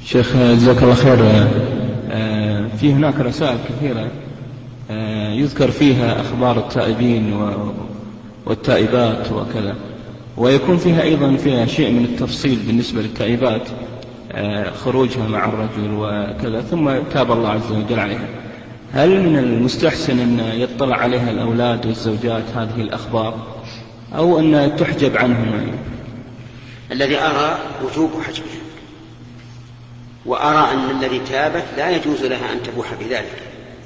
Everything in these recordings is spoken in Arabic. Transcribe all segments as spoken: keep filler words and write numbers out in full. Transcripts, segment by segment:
شيخ جزاك الله خير. في هناك رسائل كثيرة يذكر فيها أخبار التائبين والتائبات وكذا، ويكون فيها أيضا فيها شيء من التفصيل بالنسبة للتائبات، خروجها مع الرجل وكذا ثم تاب الله عز وجل عليها. هل من المستحسن أن يطلع عليها الأولاد والزوجات هذه الأخبار أو أن تحجب عنهم؟ الذي أرى وجوب حجبها، وأرى أن الذي تابت لا يجوز لها أن تبوح بذلك،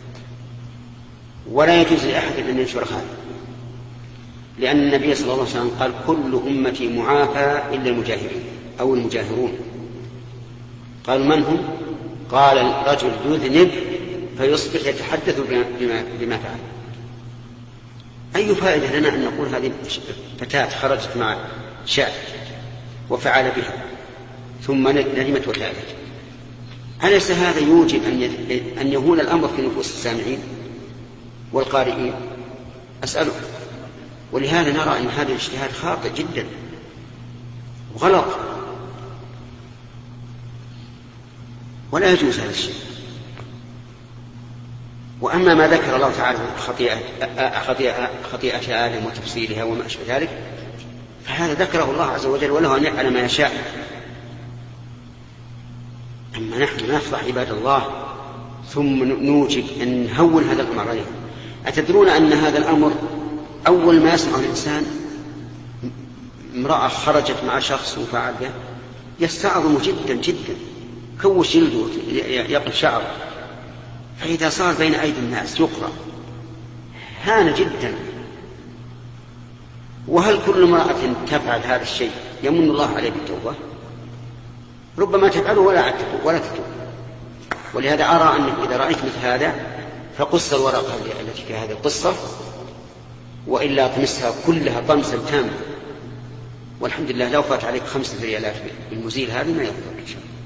ولا يجوز لأحد أن ينشر هذا، لأن النبي صلى الله عليه وسلم قال كل أمتي معافى إلا المجاهرين أو المجاهرون. قالوا من هم؟ قال الرجل يذنب فيصبح يتحدث بما, بما فعل. أي فائدة لنا أن نقول هذه فتاة خرجت مع شاب وفعل بها ثم ندمت وتابت؟ أليس هذا يوجب أن يهون الأمر في نفوس السامعين والقارئين؟ أسأله. ولهذا نرى أن هذا الاجتهاد خاطئ جدا وغلط، ولا يجوز هذا الشيء. وأما ما ذكر الله تعالى خطيئة, خطيئة, خطيئة آدم وتفصيلها وما أشبه ذلك فهذا ذكره الله عز وجل وله أن يفعل ما يشاء. أما نحن نفضح عباد الله ثم نوجب أن نهون هذا الأمر عليهم. أتدرون أن هذا الأمر أول ما يسمع الإنسان امرأة خرجت مع شخص وفعل به يستعظم جدا جدا، كوش جلده يقل شعره، فإذا صار بين أيدي الناس يقرأ هان جدا. وهل كل امرأة تفعل هذا الشيء يمن الله عليه بالتوبة؟ ربما تفعله ولا ولا تتوب. ولهذا أرى أنك إذا رأيت مثل هذا فقص الورقة التي في هذه القصة، وإلا طمسها كلها طمسا تاما، والحمد لله لو فات عليك خمسة ريالات بالمزيل هذه ما يضرك إن شاء الله.